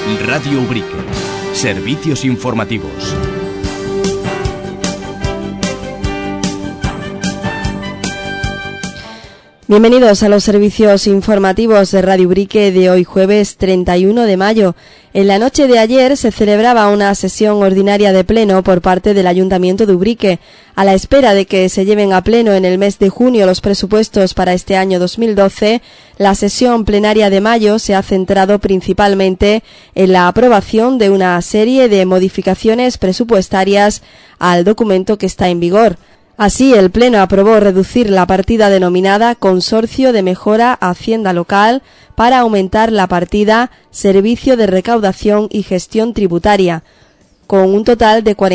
Radio Ubrique. Servicios informativos. Bienvenidos a los servicios informativos de Radio Ubrique de hoy jueves 31 de mayo. En la noche de ayer se celebraba una sesión ordinaria de pleno por parte del Ayuntamiento de Ubrique. A la espera de que se lleven a pleno en el mes de junio los presupuestos para este año 2012, la sesión plenaria de mayo se ha centrado principalmente en la aprobación de una serie de modificaciones presupuestarias al documento que está en vigor. Así, el Pleno aprobó reducir la partida denominada Consorcio de Mejora Hacienda Local para aumentar la partida Servicio de Recaudación y Gestión Tributaria, con un total de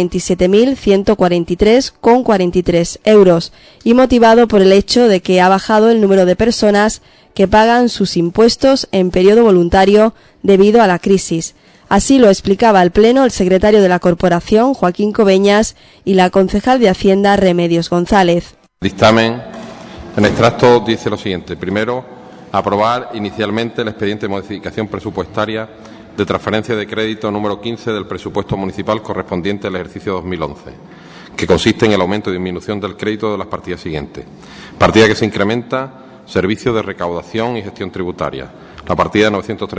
47.143,43 euros, y motivado por el hecho de que ha bajado el número de personas que pagan sus impuestos en periodo voluntario debido a la crisis. Así lo explicaba al Pleno el secretario de la Corporación, Joaquín Cobeñas, y la concejal de Hacienda, Remedios González. El dictamen en extracto dice lo siguiente. Primero, aprobar inicialmente el expediente de modificación presupuestaria de transferencia de crédito número 15 del presupuesto municipal correspondiente al ejercicio 2011, que consiste en el aumento y disminución del crédito de las partidas siguientes. Partida que se incrementa, Servicio de Recaudación y Gestión Tributaria. La partida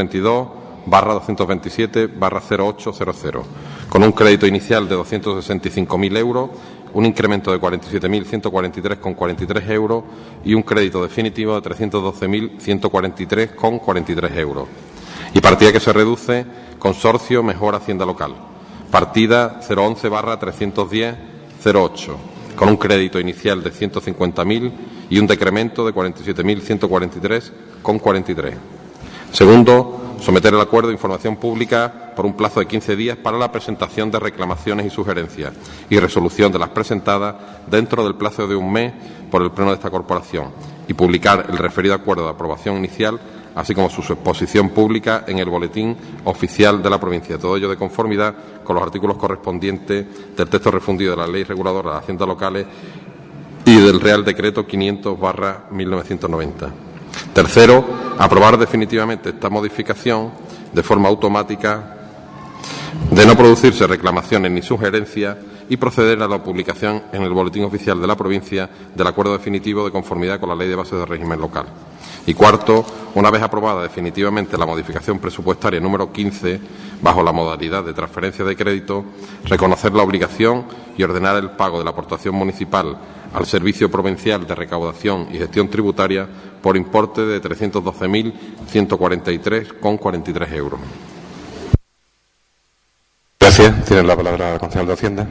932/227/0800, con un crédito inicial de 265.000 euros, un incremento de 47.143,43 euros y un crédito definitivo de 312.143,43 euros. Y partida que se reduce, Consorcio Mejora Hacienda Local. Partida 011/310/08, con un crédito inicial de 150.000 y un decremento de 47.143,43. Segundo, someter el acuerdo de información pública por un plazo de 15 días para la presentación de reclamaciones y sugerencias y resolución de las presentadas dentro del plazo de un mes por el Pleno de esta Corporación y publicar el referido acuerdo de aprobación inicial, así como su exposición pública en el Boletín Oficial de la Provincia. Todo ello de conformidad con los artículos correspondientes del texto refundido de la Ley Reguladora de Haciendas Locales y del Real Decreto 500/1990. Tercero, aprobar definitivamente esta modificación de forma automática, de no producirse reclamaciones ni sugerencias, y proceder a la publicación en el Boletín Oficial de la Provincia del acuerdo definitivo de conformidad con la Ley de Bases de Régimen Local. Y cuarto, una vez aprobada definitivamente la modificación presupuestaria número 15, bajo la modalidad de transferencia de crédito, reconocer la obligación y ordenar el pago de la aportación municipal al Servicio Provincial de Recaudación y Gestión Tributaria por importe de 312.143,43 euros. Gracias. Tiene la palabra la concejal de Hacienda.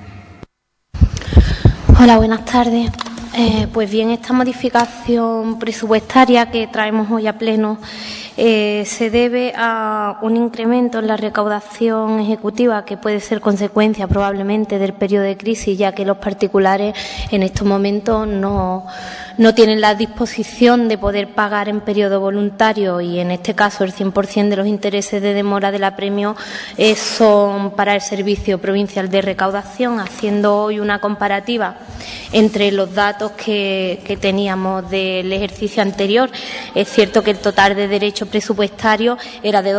Hola, buenas tardes. Pues bien, esta modificación presupuestaria que traemos hoy a pleno se debe a un incremento en la recaudación ejecutiva que puede ser consecuencia probablemente del periodo de crisis, ya que los particulares en estos momentos no tienen la disposición de poder pagar en periodo voluntario, y en este caso el 100% de los intereses de demora del apremio son para el Servicio Provincial de Recaudación. Haciendo hoy una comparativa entre los datos que teníamos del ejercicio anterior, es cierto que el total de derecho presupuestario era de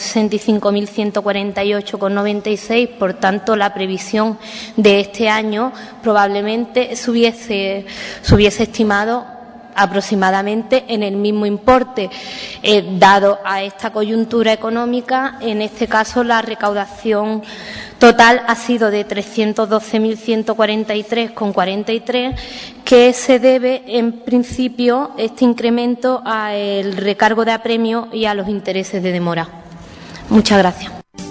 265.148,96, por tanto la previsión de este año probablemente se hubiese estimado aproximadamente en el mismo importe. Dado a esta coyuntura económica, en este caso la recaudación total ha sido de 312.143,43, que se debe en principio este incremento al recargo de apremio y a los intereses de demora. Muchas gracias.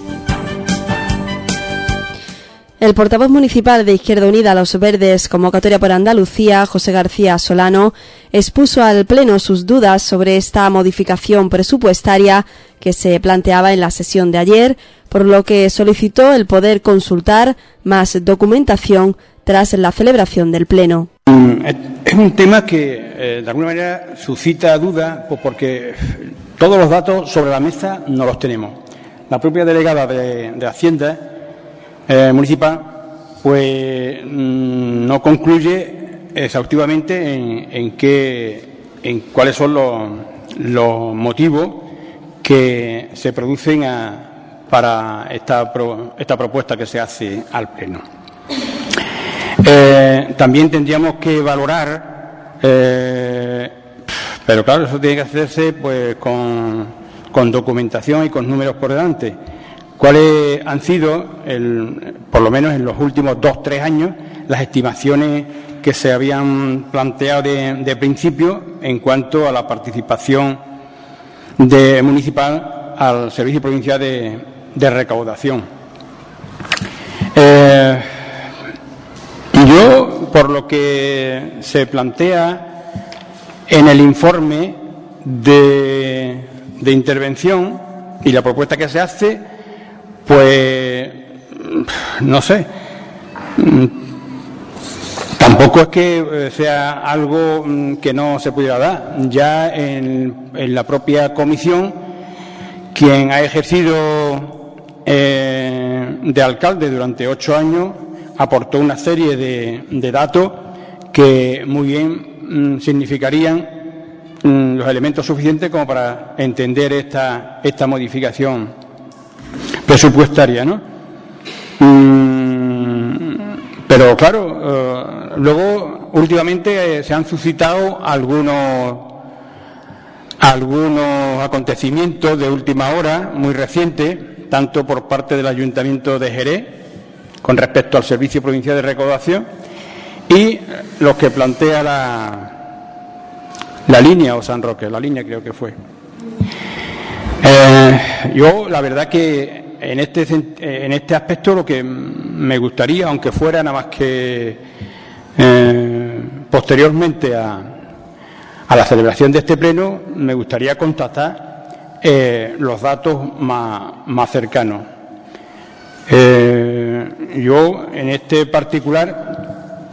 El portavoz municipal de Izquierda Unida Los Verdes, Convocatoria por Andalucía, José García Solano, expuso al Pleno sus dudas sobre esta modificación presupuestaria que se planteaba en la sesión de ayer, por lo que solicitó el poder consultar más documentación tras la celebración del Pleno. Es un tema que de alguna manera suscita dudas, pues porque todos los datos sobre la mesa no los tenemos. La propia delegada de Hacienda municipal pues no concluye exhaustivamente en cuáles son los motivos que se producen para esta propuesta que se hace al Pleno. También tendríamos que valorar, pero claro, eso tiene que hacerse pues con documentación y con números por delante. ¿Cuáles han sido, por lo menos en los últimos 2 o 3 años, las estimaciones que se habían planteado de principio en cuanto a la participación municipal al Servicio Provincial de Recaudación? Yo, por lo que se plantea en el informe de intervención y la propuesta que se hace, pues no sé, tampoco es que sea algo que no se pudiera dar. Ya en la propia comisión, quien ha ejercido de alcalde durante 8 años aportó una serie de datos que muy bien significarían los elementos suficientes como para entender esta modificación presupuestaria, ¿no? Pero claro, luego últimamente se han suscitado algunos acontecimientos de última hora muy recientes, tanto por parte del Ayuntamiento de Jerez con respecto al Servicio Provincial de Recaudación y los que plantea la línea o San Roque, la línea creo que fue. Yo la verdad que en este aspecto lo que me gustaría, aunque fuera nada más que posteriormente a la celebración de este pleno, me gustaría contactar los datos más cercanos. Yo en este particular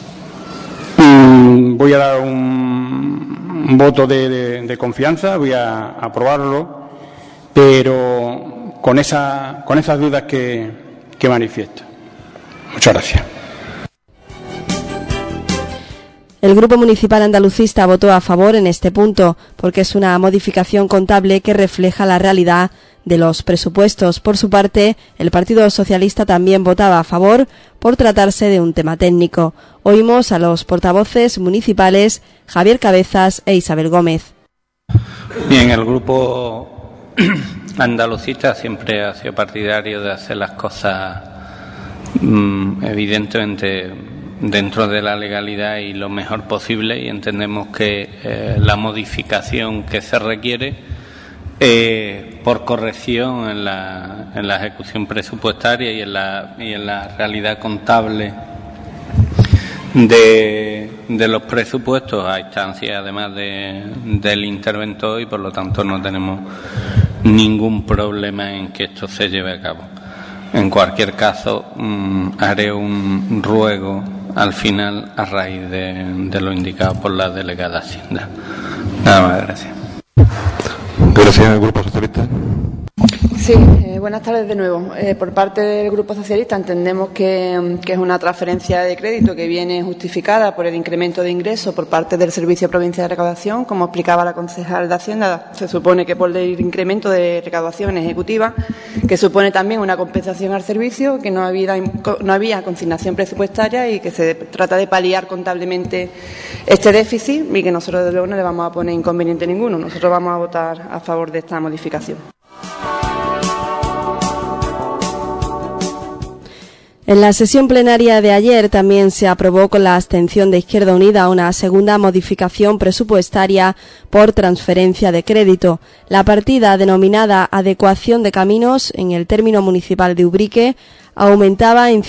voy a dar un voto de confianza, voy a aprobarlo, pero con esas dudas que manifiesto. Muchas gracias. El Grupo Municipal Andalucista votó a favor en este punto, porque es una modificación contable que refleja la realidad de los presupuestos. Por su parte, el Partido Socialista también votaba a favor por tratarse de un tema técnico. Oímos a los portavoces municipales Javier Cabezas e Isabel Gómez. Bien, el Grupo Andalucista siempre ha sido partidario de hacer las cosas evidentemente dentro de la legalidad y lo mejor posible, y entendemos que la modificación que se requiere por corrección en la ejecución presupuestaria y en la realidad contable de los presupuestos a instancia además del interventor, y por lo tanto no tenemos ningún problema en que esto se lleve a cabo. En cualquier caso, haré un ruego al final a raíz de lo indicado por la delegada Hacienda. Nada más, gracias. Gracias, Grupo Socialista. Sí, buenas tardes de nuevo. Por parte del Grupo Socialista entendemos que es una transferencia de crédito que viene justificada por el incremento de ingresos por parte del Servicio Provincial de Recaudación. Como explicaba la concejal de Hacienda, se supone que por el incremento de recaudación ejecutiva, que supone también una compensación al servicio, que no había consignación presupuestaria y que se trata de paliar contablemente este déficit, y que nosotros desde luego no le vamos a poner inconveniente ninguno. Nosotros vamos a votar a favor de esta modificación. En la sesión plenaria de ayer también se aprobó con la abstención de Izquierda Unida una segunda modificación presupuestaria por transferencia de crédito. La partida denominada Adecuación de Caminos en el término municipal de Ubrique aumentaba en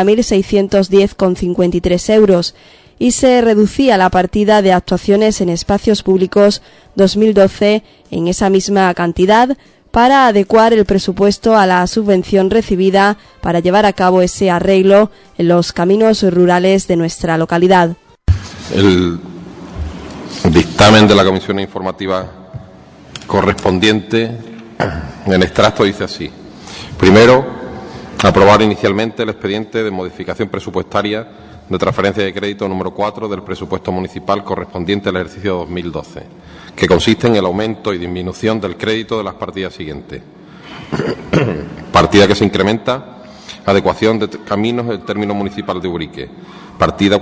50.610,53 euros y se reducía la partida de actuaciones en espacios públicos 2012 en esa misma cantidad, para adecuar el presupuesto a la subvención recibida para llevar a cabo ese arreglo en los caminos rurales de nuestra localidad. El dictamen de la Comisión Informativa correspondiente en extracto dice así. Primero, aprobar inicialmente el expediente de modificación presupuestaria de transferencia de crédito número 4 del presupuesto municipal correspondiente al ejercicio 2012, que consiste en el aumento y disminución del crédito de las partidas siguientes. Partida que se incrementa: adecuación de caminos del término municipal de Ubrique. Partida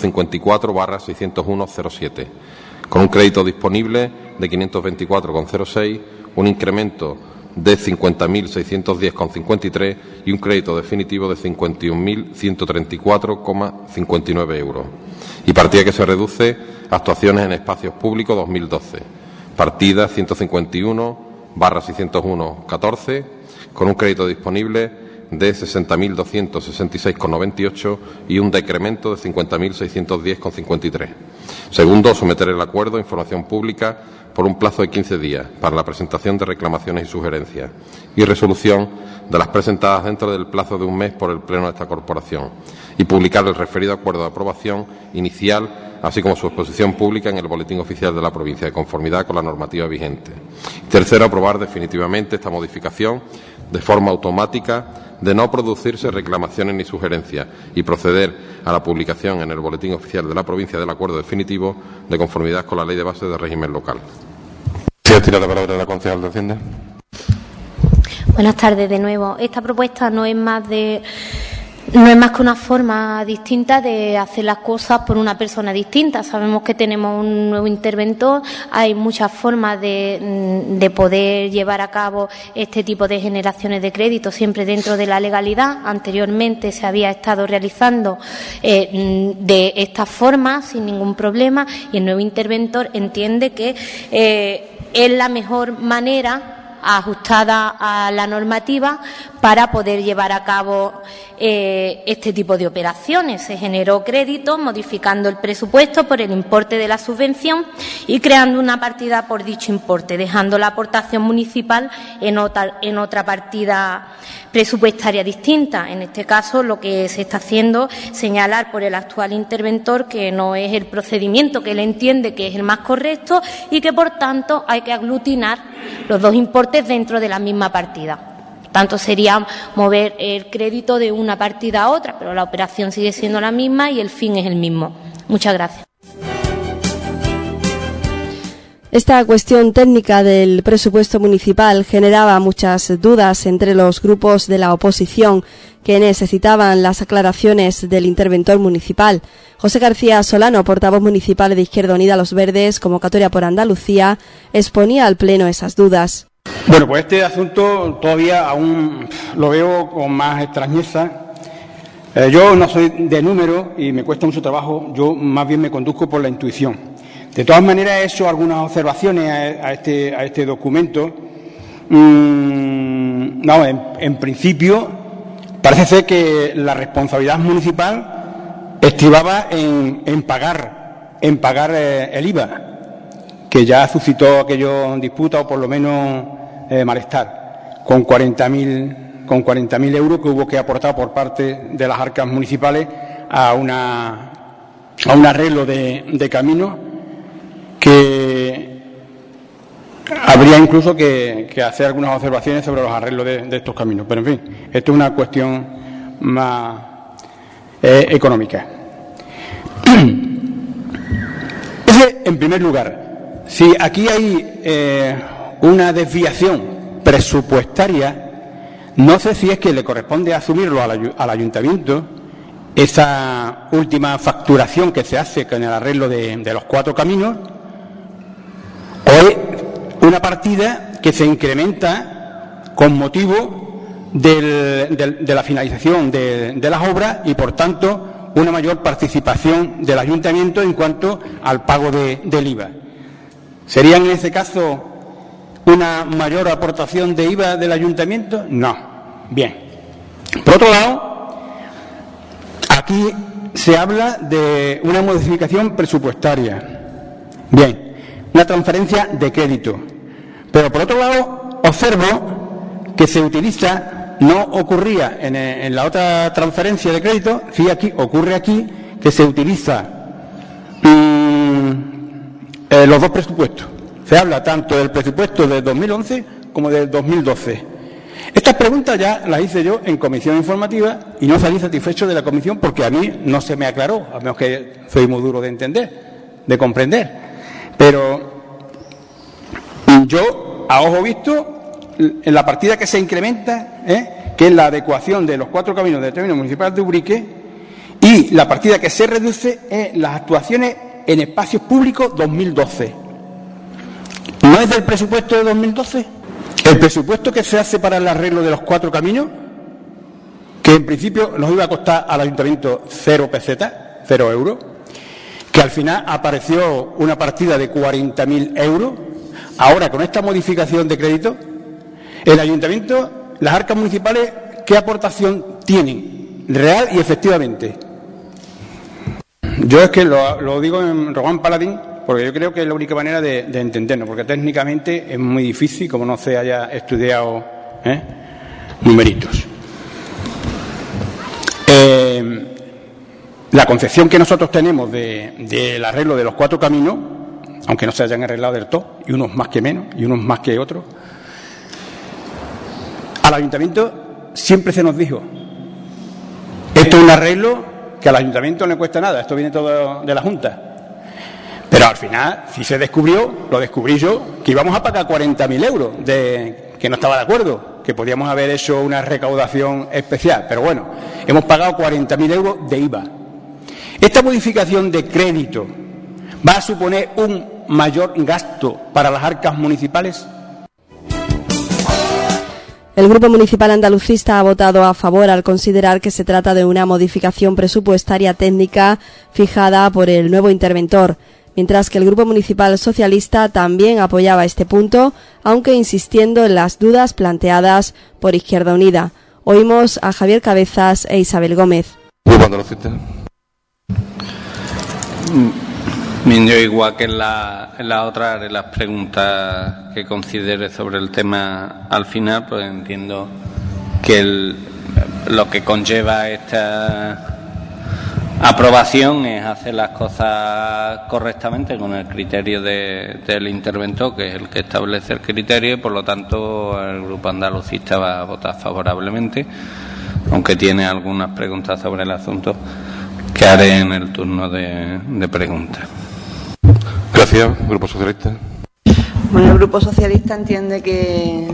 454/60107. Con un crédito disponible de 524,06, un incremento de 50.610,53 y un crédito definitivo de 51.134,59 euros. Y partida que se reduce: actuaciones en espacios públicos 2012. Partida 151/60114, con un crédito disponible de 60.266,98 y un decremento de 50.610,53. Segundo, someter el acuerdo a información pública por un plazo de 15 días para la presentación de reclamaciones y sugerencias y resolución de las presentadas dentro del plazo de un mes por el Pleno de esta Corporación y publicar el referido acuerdo de aprobación inicial, así como su exposición pública en el Boletín Oficial de la Provincia, de conformidad con la normativa vigente. Tercero, aprobar definitivamente esta modificación de forma automática, de no producirse reclamaciones ni sugerencias y proceder a la publicación en el Boletín Oficial de la Provincia del acuerdo definitivo de conformidad con la Ley de Bases de Régimen Local. Tiene la palabra la concejal de Hacienda. Buenas tardes de nuevo. Esta propuesta no es más que una forma distinta de hacer las cosas por una persona distinta. Sabemos que tenemos un nuevo interventor, hay muchas formas de poder llevar a cabo este tipo de generaciones de crédito, siempre dentro de la legalidad. Anteriormente se había estado realizando de esta forma sin ningún problema y el nuevo interventor entiende que es la mejor manera, ajustada a la normativa, para poder llevar a cabo este tipo de operaciones. Se generó crédito modificando el presupuesto por el importe de la subvención y creando una partida por dicho importe, dejando la aportación municipal en otra partida presupuestaria distinta. En este caso, lo que se está haciendo es señalar por el actual interventor que no es el procedimiento que él entiende que es el más correcto y que, por tanto, hay que aglutinar los dos importes dentro de la misma partida. Por tanto, sería mover el crédito de una partida a otra, pero la operación sigue siendo la misma y el fin es el mismo. Muchas gracias. Esta cuestión técnica del presupuesto municipal generaba muchas dudas entre los grupos de la oposición que necesitaban las aclaraciones del interventor municipal. José García Solano, portavoz municipal de Izquierda Unida Los Verdes, convocatoria por Andalucía, exponía al Pleno esas dudas. Bueno, pues este asunto todavía aún lo veo con más extrañeza. Yo no soy de número y me cuesta mucho trabajo, yo más bien me conduzco por la intuición. De todas maneras, he hecho algunas observaciones a este documento. En principio, parece ser que la responsabilidad municipal estribaba en pagar el IVA, que ya suscitó aquello disputa o por lo menos malestar, con 40.000 euros que hubo que aportar por parte de las arcas municipales a un arreglo de caminos que habría incluso que hacer algunas observaciones sobre los arreglos de estos caminos. Pero, en fin, esto es una cuestión más económica. Ese, en primer lugar, si aquí hay una desviación presupuestaria, no sé si es que le corresponde asumirlo al ayuntamiento, esa última facturación que se hace con el arreglo de los 4 caminos, o es una partida que se incrementa con motivo de la finalización de las obras y, por tanto, una mayor participación del ayuntamiento en cuanto al pago del IVA. ¿Sería en ese caso una mayor aportación de IVA del ayuntamiento? No. Bien. Por otro lado, aquí se habla de una modificación presupuestaria. Bien. Una transferencia de crédito. Pero, por otro lado, observo que se utiliza, no ocurría en la otra transferencia de crédito, sí ocurre aquí, que se utiliza los dos presupuestos. Se habla tanto del presupuesto de 2011 como del 2012. Estas preguntas ya las hice yo en comisión informativa y no salí satisfecho de la comisión porque a mí no se me aclaró, a menos que soy muy duro de entender, de comprender. Pero yo, a ojo visto, en la partida que se incrementa, que es la adecuación de los 4 caminos del término municipal de Ubrique, y la partida que se reduce es las actuaciones en espacios públicos 2012. ¿No es del presupuesto de 2012? El presupuesto que se hace para el arreglo de los 4 caminos, que en principio nos iba a costar al ayuntamiento 0 pesetas, 0 euros, que al final apareció una partida de 40.000 euros. Ahora, con esta modificación de crédito, el ayuntamiento, las arcas municipales, ¿qué aportación tienen? Real y efectivamente. Yo es que lo digo en Román Paladín, porque yo creo que es la única manera de entendernos, porque técnicamente es muy difícil, como no se haya estudiado numeritos. La concepción que nosotros tenemos del arreglo de los 4 caminos, aunque no se hayan arreglado del todo, y unos más que menos, y unos más que otros, al ayuntamiento siempre se nos dijo: esto es un arreglo que al ayuntamiento no le cuesta nada, esto viene todo de la Junta. Pero al final, si se descubrió, lo descubrí yo, que íbamos a pagar 40.000 euros, que no estaba de acuerdo, que podíamos haber hecho una recaudación especial. Pero bueno, hemos pagado 40.000 euros de IVA. Esta modificación de crédito va a suponer un mayor gasto para las arcas municipales. El Grupo Municipal Andalucista ha votado a favor al considerar que se trata de una modificación presupuestaria técnica fijada por el nuevo interventor, mientras que el Grupo Municipal Socialista también apoyaba este punto, aunque insistiendo en las dudas planteadas por Izquierda Unida. Oímos a Javier Cabezas e Isabel Gómez. Grupo Andalucista. Yo, igual que en la otra, haré las preguntas que considere sobre el tema al final, pues entiendo que lo que conlleva esta aprobación es hacer las cosas correctamente con el criterio del interventor, que es el que establece el criterio, y por lo tanto el Grupo Andalucista va a votar favorablemente, aunque tiene algunas preguntas sobre el asunto que haré en el turno de preguntas. Gracias. Grupo Socialista. Bueno, el Grupo Socialista entiende que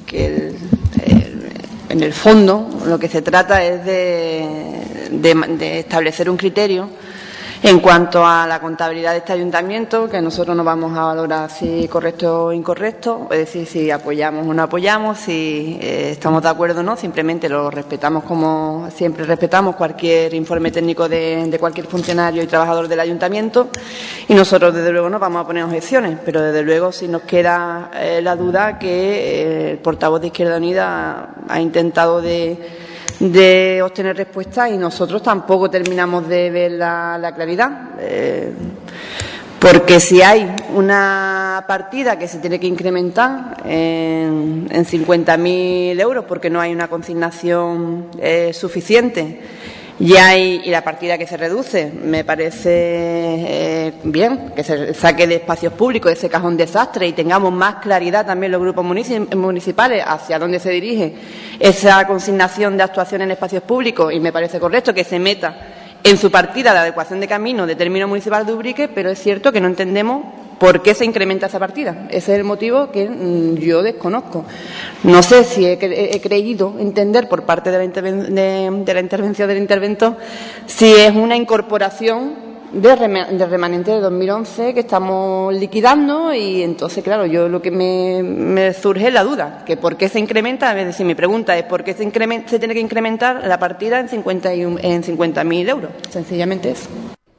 en el fondo lo que se trata es de establecer un criterio en cuanto a la contabilidad de este ayuntamiento, que nosotros no vamos a valorar si correcto o incorrecto, es decir, si apoyamos o no apoyamos, si estamos de acuerdo o no, simplemente lo respetamos como siempre respetamos cualquier informe técnico de cualquier funcionario y trabajador del ayuntamiento, y nosotros desde luego no vamos a poner objeciones, pero desde luego si nos queda la duda que el portavoz de Izquierda Unida ha intentado de obtener respuestas y nosotros tampoco terminamos de ver la claridad. Porque si hay una partida que se tiene que incrementar en 50.000 euros porque no hay una consignación suficiente y la partida que se reduce, me parece bien que se saque de espacios públicos ese cajón desastre y tengamos más claridad también los grupos municipales hacia dónde se dirige esa consignación de actuación en espacios públicos, y me parece correcto que se meta en su partida de adecuación de camino de término municipal de Ubrique, pero es cierto que no entendemos por qué se incrementa esa partida. Ese es el motivo que yo desconozco. No sé si he creído entender por parte de la intervención del interventor si es una incorporación de remanente de 2011 que estamos liquidando, y entonces, claro, yo lo que me surge es la duda, que por qué se incrementa, es decir, mi pregunta es por qué se tiene que incrementar la partida en 50.000 euros, sencillamente eso.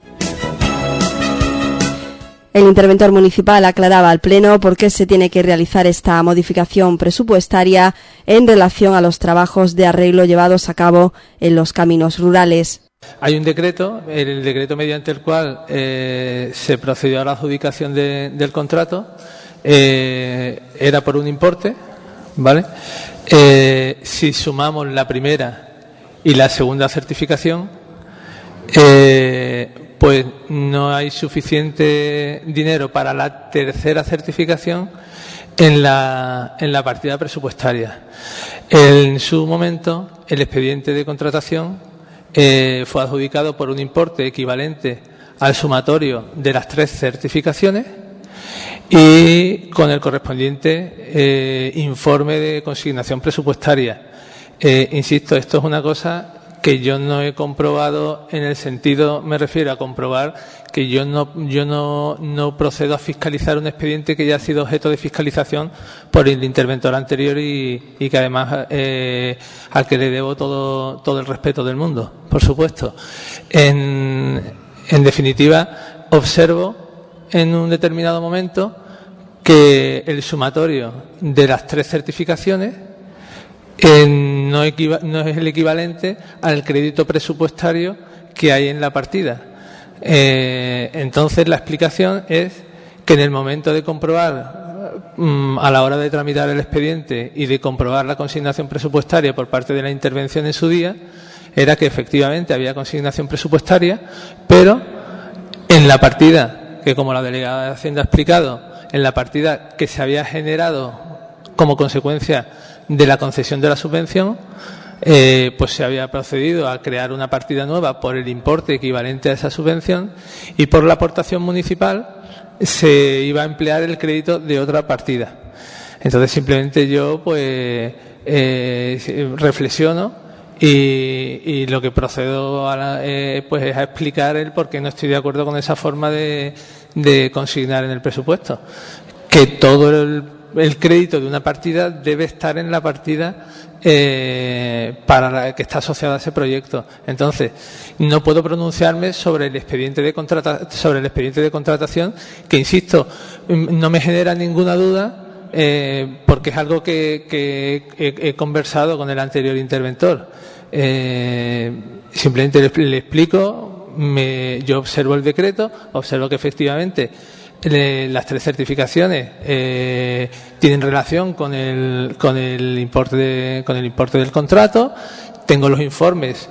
El interventor municipal aclaraba al Pleno por qué se tiene que realizar esta modificación presupuestaria en relación a los trabajos de arreglo llevados a cabo en los caminos rurales. Hay un decreto, el decreto mediante el cual se procedió a la adjudicación del contrato, era por un importe, ¿vale? Si sumamos la primera y la segunda certificación, pues no hay suficiente dinero para la tercera certificación en la partida presupuestaria. En su momento, el expediente de contratación fue adjudicado por un importe equivalente al sumatorio de las 3 certificaciones, y con el correspondiente informe de consignación presupuestaria. Insisto, esto es una cosa que yo no he comprobado, en el sentido, me refiero a comprobar que yo no procedo a fiscalizar un expediente que ya ha sido objeto de fiscalización por el interventor anterior y que además al que le debo todo el respeto del mundo, por supuesto. En definitiva, observo en un determinado momento que el sumatorio de las 3 certificaciones no es el equivalente al crédito presupuestario que hay en la partida. Entonces, la explicación es que en el momento de comprobar, a la hora de tramitar el expediente y de comprobar la consignación presupuestaria por parte de la intervención en su día, era que efectivamente había consignación presupuestaria, pero en la partida, que como la delegada de Hacienda ha explicado, en la partida que se había generado como consecuencia de la concesión de la subvención, pues se había procedido a crear una partida nueva por el importe equivalente a esa subvención, y por la aportación municipal se iba a emplear el crédito de otra partida. Entonces, simplemente yo pues reflexiono y lo que procedo pues es a explicar el por qué no estoy de acuerdo con esa forma de consignar en el presupuesto, que todo el crédito de una partida debe estar en la partida para la que está asociada a ese proyecto. Entonces, no puedo pronunciarme sobre el expediente de contratación, que, insisto, no me genera ninguna duda, porque es algo que he conversado con el anterior interventor. Simplemente le explico, yo observo el decreto, observo que efectivamente las 3 certificaciones tienen relación con el importe del contrato. Tengo los informes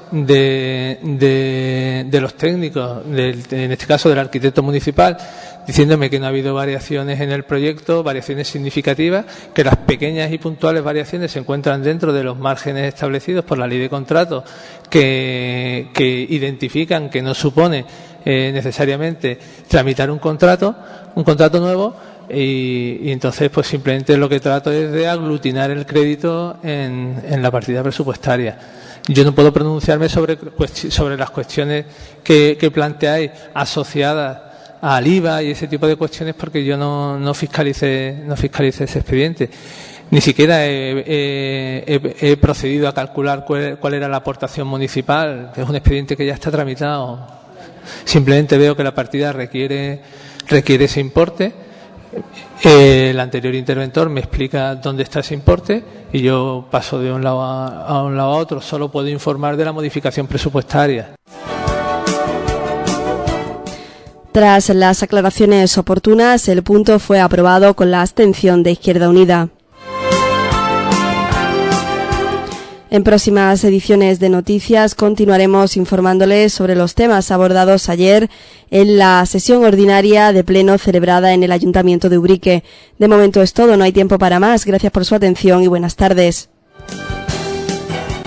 de los técnicos, en este caso del arquitecto municipal, diciéndome que no ha habido variaciones en el proyecto, variaciones significativas, que las pequeñas y puntuales variaciones se encuentran dentro de los márgenes establecidos por la ley de contratos, que identifican que no supone necesariamente tramitar un contrato nuevo, y entonces pues simplemente lo que trato es de aglutinar el crédito en la partida presupuestaria. Yo no puedo pronunciarme sobre las cuestiones que planteáis asociadas al IVA y ese tipo de cuestiones, porque yo no fiscalicé ese expediente. Ni siquiera he procedido a calcular cuál era la aportación municipal, que es un expediente que ya está tramitado. Simplemente veo que la partida requiere ese importe. El anterior interventor me explica dónde está ese importe y yo paso de un lado a otro. Solo puedo informar de la modificación presupuestaria. Tras las aclaraciones oportunas, el punto fue aprobado con la abstención de Izquierda Unida. En próximas ediciones de Noticias continuaremos informándoles sobre los temas abordados ayer en la sesión ordinaria de pleno celebrada en el Ayuntamiento de Ubrique. De momento es todo, no hay tiempo para más. Gracias por su atención y buenas tardes.